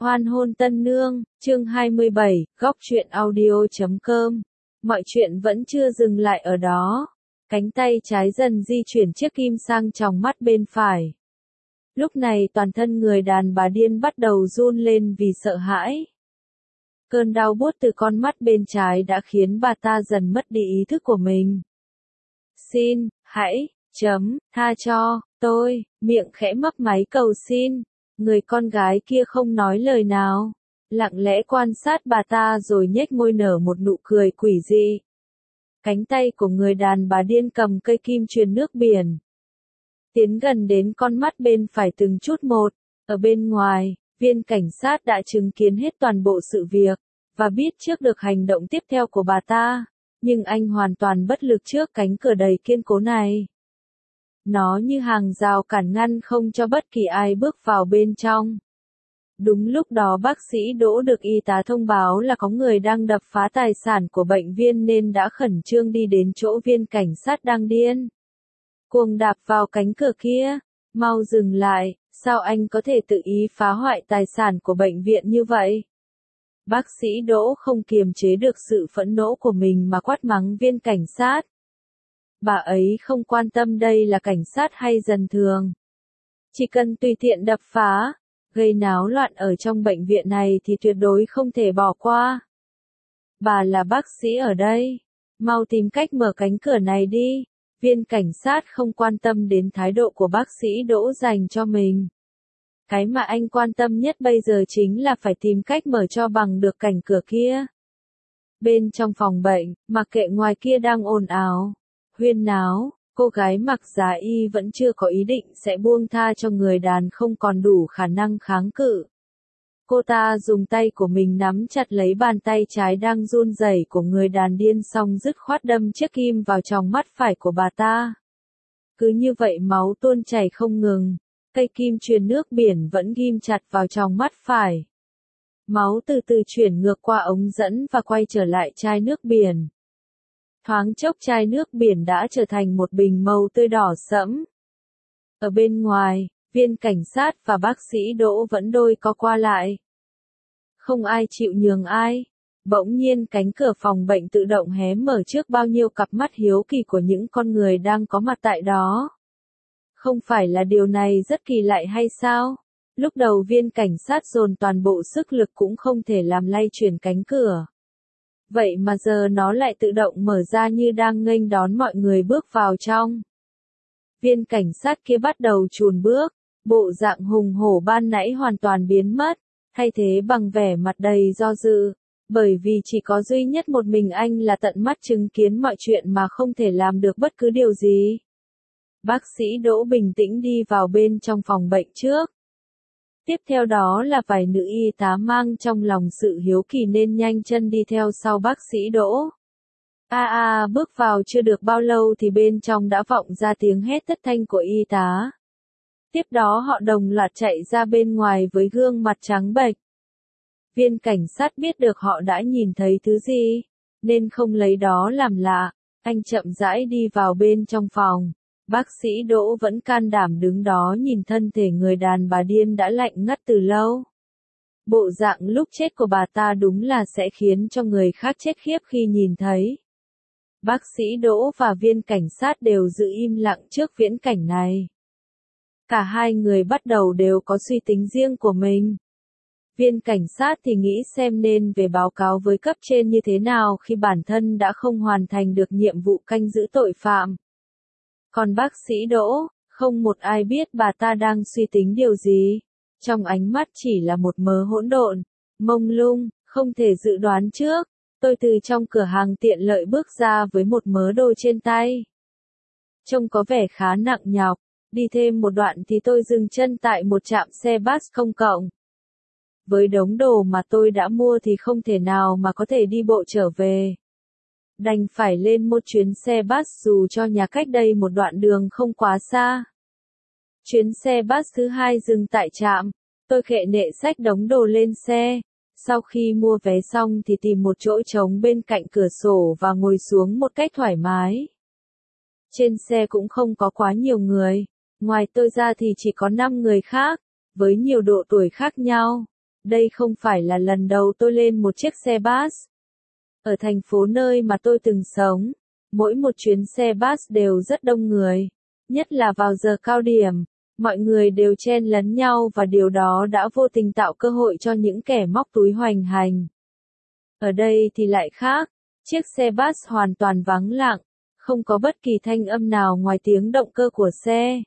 Hoan hôn tân nương, chương 27, góc truyện audio.com. Mọi chuyện vẫn chưa dừng lại ở đó. Cánh tay trái dần di chuyển chiếc kim sang tròng mắt bên phải. Lúc này toàn thân người đàn bà điên bắt đầu run lên vì sợ hãi. Cơn đau buốt từ con mắt bên trái đã khiến bà ta dần mất đi ý thức của mình. Xin, hãy, tha cho, tôi, miệng khẽ mấp máy cầu xin. Người con gái kia không nói lời nào, lặng lẽ quan sát bà ta rồi nhếch môi nở một nụ cười quỷ dị. Cánh tay của người đàn bà điên cầm cây kim truyền nước biển, tiến gần đến con mắt bên phải từng chút một. Ở bên ngoài, viên cảnh sát đã chứng kiến hết toàn bộ sự việc, và biết trước được hành động tiếp theo của bà ta, nhưng anh hoàn toàn bất lực trước cánh cửa đầy kiên cố này. Nó như hàng rào cản ngăn không cho bất kỳ ai bước vào bên trong. Đúng lúc đó bác sĩ Đỗ được y tá thông báo là có người đang đập phá tài sản của bệnh viện nên đã khẩn trương đi đến chỗ viên cảnh sát đang điên cuồng đạp vào cánh cửa kia. Mau dừng lại, sao anh có thể tự ý phá hoại tài sản của bệnh viện như vậy? Bác sĩ Đỗ không kiềm chế được sự phẫn nộ của mình mà quát mắng viên cảnh sát. Bà ấy không quan tâm đây là cảnh sát hay dân thường. Chỉ cần tùy tiện đập phá, gây náo loạn ở trong bệnh viện này thì tuyệt đối không thể bỏ qua. Bà là bác sĩ ở đây, mau tìm cách mở cánh cửa này đi. Viên cảnh sát không quan tâm đến thái độ của bác sĩ Đỗ dành cho mình. Cái mà anh quan tâm nhất bây giờ chính là phải tìm cách mở cho bằng được cánh cửa kia. Bên trong phòng bệnh, mặc kệ ngoài kia đang ồn ào, huyên náo, cô gái mặc giá y vẫn chưa có ý định sẽ buông tha cho người đàn không còn đủ khả năng kháng cự. Cô ta dùng tay của mình nắm chặt lấy bàn tay trái đang run rẩy của người đàn điên xong dứt khoát đâm chiếc kim vào tròng mắt phải của bà ta. Cứ như vậy máu tuôn chảy không ngừng, cây kim truyền nước biển vẫn ghim chặt vào tròng mắt phải. Máu từ từ chuyển ngược qua ống dẫn và quay trở lại chai nước biển. Thoáng chốc chai nước biển đã trở thành một bình màu tươi đỏ sẫm. Ở bên ngoài, viên cảnh sát và bác sĩ Đỗ vẫn đôi co qua lại. Không ai chịu nhường ai. Bỗng nhiên cánh cửa phòng bệnh tự động hé mở trước bao nhiêu cặp mắt hiếu kỳ của những con người đang có mặt tại đó. Không phải là điều này rất kỳ lạ hay sao? Lúc đầu viên cảnh sát dồn toàn bộ sức lực cũng không thể làm lay chuyển cánh cửa. Vậy mà giờ nó lại tự động mở ra như đang nghênh đón mọi người bước vào trong. Viên cảnh sát kia bắt đầu chùn bước, bộ dạng hùng hổ ban nãy hoàn toàn biến mất, thay thế bằng vẻ mặt đầy do dự, bởi vì chỉ có duy nhất một mình anh là tận mắt chứng kiến mọi chuyện mà không thể làm được bất cứ điều gì. Bác sĩ Đỗ bình tĩnh đi vào bên trong phòng bệnh trước. Tiếp theo đó là vài nữ y tá mang trong lòng sự hiếu kỳ nên nhanh chân đi theo sau bác sĩ Đỗ. Bước vào chưa được bao lâu thì bên trong đã vọng ra tiếng hét thất thanh của y tá. Tiếp đó họ đồng loạt chạy ra bên ngoài với gương mặt trắng bệch. Viên cảnh sát biết được họ đã nhìn thấy thứ gì, nên không lấy đó làm lạ, anh chậm rãi đi vào bên trong phòng. Bác sĩ Đỗ vẫn can đảm đứng đó nhìn thân thể người đàn bà điên đã lạnh ngắt từ lâu. Bộ dạng lúc chết của bà ta đúng là sẽ khiến cho người khác chết khiếp khi nhìn thấy. Bác sĩ Đỗ và viên cảnh sát đều giữ im lặng trước viễn cảnh này. Cả hai người bắt đầu đều có suy tính riêng của mình. Viên cảnh sát thì nghĩ xem nên về báo cáo với cấp trên như thế nào khi bản thân đã không hoàn thành được nhiệm vụ canh giữ tội phạm. Còn bác sĩ Đỗ, không một ai biết bà ta đang suy tính điều gì. Trong ánh mắt chỉ là một mớ hỗn độn, mông lung, không thể dự đoán trước. Tôi từ trong cửa hàng tiện lợi bước ra với một mớ đồ trên tay. Trông có vẻ khá nặng nhọc. Đi thêm một đoạn thì tôi dừng chân tại một trạm xe bus công cộng. Với đống đồ mà tôi đã mua thì không thể nào mà có thể đi bộ trở về. Đành phải lên một chuyến xe bus dù cho nhà cách đây một đoạn đường không quá xa. Chuyến xe bus thứ hai dừng tại trạm. Tôi khệ nệ xách đống đồ lên xe. Sau khi mua vé xong thì tìm một chỗ trống bên cạnh cửa sổ và ngồi xuống một cách thoải mái. Trên xe cũng không có quá nhiều người. Ngoài tôi ra thì chỉ có 5 người khác, với nhiều độ tuổi khác nhau. Đây không phải là lần đầu tôi lên một chiếc xe bus. Ở thành phố nơi mà tôi từng sống, mỗi một chuyến xe bus đều rất đông người, nhất là vào giờ cao điểm, mọi người đều chen lấn nhau và điều đó đã vô tình tạo cơ hội cho những kẻ móc túi hoành hành. Ở đây thì lại khác, chiếc xe bus hoàn toàn vắng lặng, không có bất kỳ thanh âm nào ngoài tiếng động cơ của xe.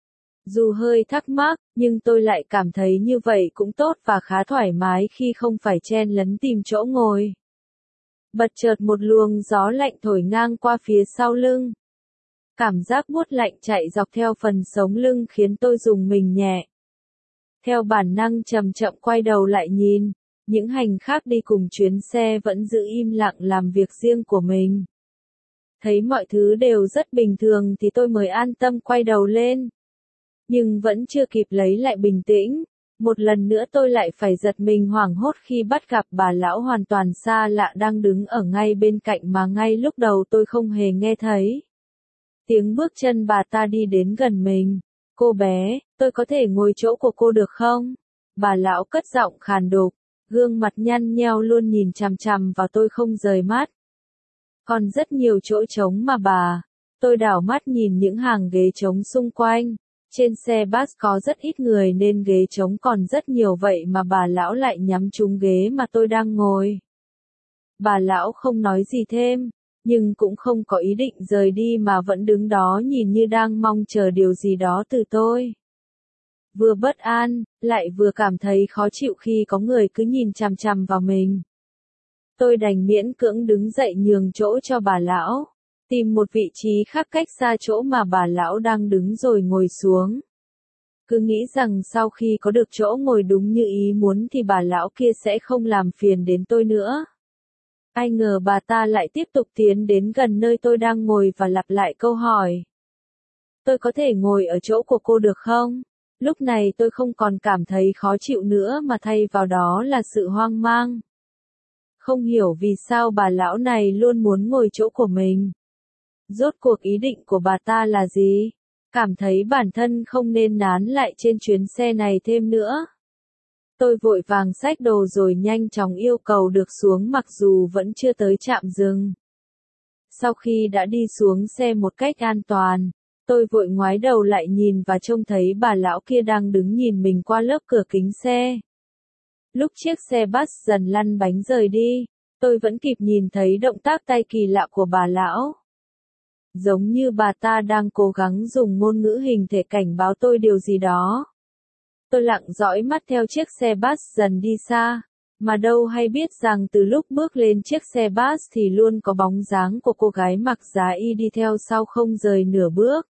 Dù hơi thắc mắc, nhưng tôi lại cảm thấy như vậy cũng tốt và khá thoải mái khi không phải chen lấn tìm chỗ ngồi. Bật chợt một luồng gió lạnh thổi ngang qua phía sau lưng. Cảm giác buốt lạnh chạy dọc theo phần sống lưng khiến tôi rùng mình nhẹ. Theo bản năng chậm chậm quay đầu lại nhìn, những hành khách đi cùng chuyến xe vẫn giữ im lặng làm việc riêng của mình. Thấy mọi thứ đều rất bình thường thì tôi mới an tâm quay đầu lên. Nhưng vẫn chưa kịp lấy lại bình tĩnh, một lần nữa tôi lại phải giật mình hoảng hốt khi bắt gặp bà lão hoàn toàn xa lạ đang đứng ở ngay bên cạnh mà ngay lúc đầu tôi không hề nghe thấy. Tiếng bước chân bà ta đi đến gần mình. Cô bé, tôi có thể ngồi chỗ của cô được không? Bà lão cất giọng khàn đục, gương mặt nhăn nheo luôn nhìn chằm chằm vào tôi không rời mắt. Còn rất nhiều chỗ trống mà bà. Tôi đảo mắt nhìn những hàng ghế trống xung quanh. Trên xe bus có rất ít người nên ghế trống còn rất nhiều vậy mà bà lão lại nhắm trúng ghế mà tôi đang ngồi. Bà lão không nói gì thêm, nhưng cũng không có ý định rời đi mà vẫn đứng đó nhìn như đang mong chờ điều gì đó từ tôi. Vừa bất an, lại vừa cảm thấy khó chịu khi có người cứ nhìn chằm chằm vào mình. Tôi đành miễn cưỡng đứng dậy nhường chỗ cho bà lão. Tìm một vị trí khác cách xa chỗ mà bà lão đang đứng rồi ngồi xuống. Cứ nghĩ rằng sau khi có được chỗ ngồi đúng như ý muốn thì bà lão kia sẽ không làm phiền đến tôi nữa. Ai ngờ bà ta lại tiếp tục tiến đến gần nơi tôi đang ngồi và lặp lại câu hỏi. Tôi có thể ngồi ở chỗ của cô được không? Lúc này tôi không còn cảm thấy khó chịu nữa mà thay vào đó là sự hoang mang. Không hiểu vì sao bà lão này luôn muốn ngồi chỗ của mình. Rốt cuộc ý định của bà ta là gì? Cảm thấy bản thân không nên nán lại trên chuyến xe này thêm nữa. Tôi vội vàng xách đồ rồi nhanh chóng yêu cầu được xuống mặc dù vẫn chưa tới trạm dừng. Sau khi đã đi xuống xe một cách an toàn, tôi vội ngoái đầu lại nhìn và trông thấy bà lão kia đang đứng nhìn mình qua lớp cửa kính xe. Lúc chiếc xe bus dần lăn bánh rời đi, tôi vẫn kịp nhìn thấy động tác tay kỳ lạ của bà lão. Giống như bà ta đang cố gắng dùng ngôn ngữ hình thể cảnh báo tôi điều gì đó. Tôi lặng dõi mắt theo chiếc xe bus dần đi xa, mà đâu hay biết rằng từ lúc bước lên chiếc xe bus thì luôn có bóng dáng của cô gái mặc giá y đi theo sau không rời nửa bước.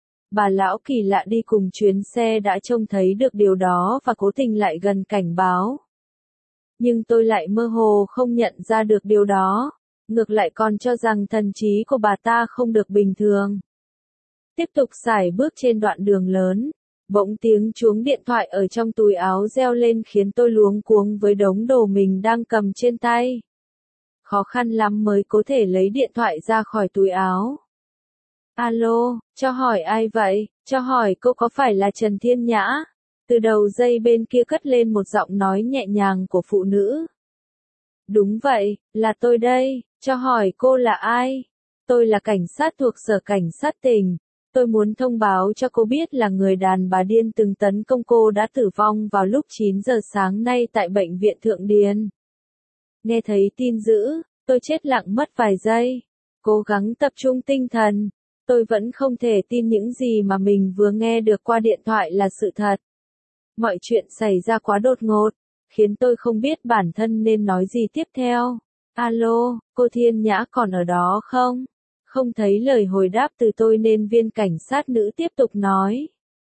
Bà lão kỳ lạ đi cùng chuyến xe đã trông thấy được điều đó và cố tình lại gần cảnh báo. Nhưng tôi lại mơ hồ không nhận ra được điều đó. Ngược lại còn cho rằng thần trí của bà ta không được bình thường. Tiếp tục sải bước trên đoạn đường lớn, bỗng tiếng chuông điện thoại ở trong túi áo reo lên khiến tôi luống cuống với đống đồ mình đang cầm trên tay. Khó khăn lắm mới có thể lấy điện thoại ra khỏi túi áo. Alo, cho hỏi ai vậy? Cho hỏi cô có phải là Trần Thiên Nhã? Từ đầu dây bên kia cất lên một giọng nói nhẹ nhàng của phụ nữ. Đúng vậy, là tôi đây, cho hỏi cô là ai? Tôi là cảnh sát thuộc Sở Cảnh sát tỉnh. Tôi muốn thông báo cho cô biết là người đàn bà điên từng tấn công cô đã tử vong vào lúc 9 giờ sáng nay tại Bệnh viện Thượng Điền. Nghe thấy tin dữ, tôi chết lặng mất vài giây. Cố gắng tập trung tinh thần. Tôi vẫn không thể tin những gì mà mình vừa nghe được qua điện thoại là sự thật. Mọi chuyện xảy ra quá đột ngột, khiến tôi không biết bản thân nên nói gì tiếp theo. Alo, cô Thiên Nhã còn ở đó không? Không thấy lời hồi đáp từ tôi nên viên cảnh sát nữ tiếp tục nói.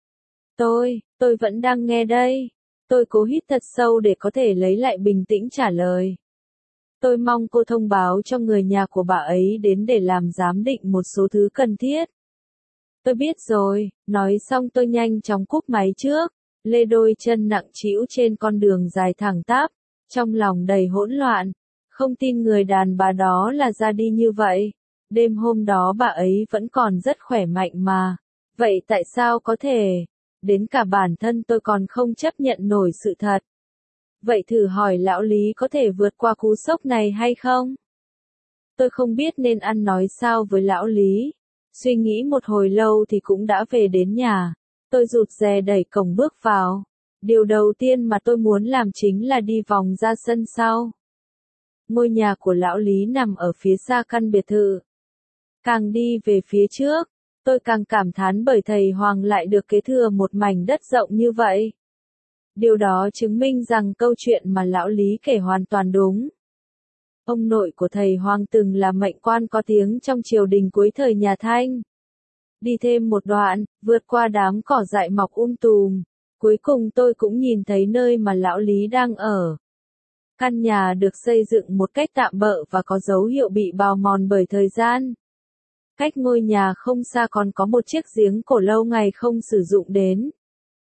Tôi vẫn đang nghe đây. Tôi cố hít thật sâu để có thể lấy lại bình tĩnh trả lời. Tôi mong cô thông báo cho người nhà của bà ấy đến để làm giám định một số thứ cần thiết. Tôi biết rồi, nói xong tôi nhanh chóng cúp máy trước, lê đôi chân nặng trĩu trên con đường dài thẳng tắp, trong lòng đầy hỗn loạn. Không tin người đàn bà đó là ra đi như vậy. Đêm hôm đó bà ấy vẫn còn rất khỏe mạnh mà. Vậy tại sao có thể? Đến cả bản thân tôi còn không chấp nhận nổi sự thật. Vậy thử hỏi lão Lý có thể vượt qua cú sốc này hay không? Tôi không biết nên ăn nói sao với lão Lý. Suy nghĩ một hồi lâu thì cũng đã về đến nhà. Tôi rụt rè đẩy cổng bước vào. Điều đầu tiên mà tôi muốn làm chính là đi vòng ra sân sau. Ngôi nhà của lão Lý nằm ở phía xa căn biệt thự. Càng đi về phía trước, tôi càng cảm thán bởi thầy Hoàng lại được kế thừa một mảnh đất rộng như vậy. Điều đó chứng minh rằng câu chuyện mà lão Lý kể hoàn toàn đúng. Ông nội của thầy Hoàng từng là mệnh quan có tiếng trong triều đình cuối thời nhà Thanh. Đi thêm một đoạn, vượt qua đám cỏ dại mọc tùm, cuối cùng tôi cũng nhìn thấy nơi mà lão Lý đang ở. Căn nhà được xây dựng một cách tạm bợ và có dấu hiệu bị bào mòn bởi thời gian. Cách ngôi nhà không xa còn có một chiếc giếng cổ lâu ngày không sử dụng đến.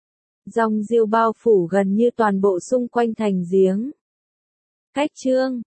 Dòng rêu bao phủ gần như toàn bộ xung quanh thành giếng. Cách chương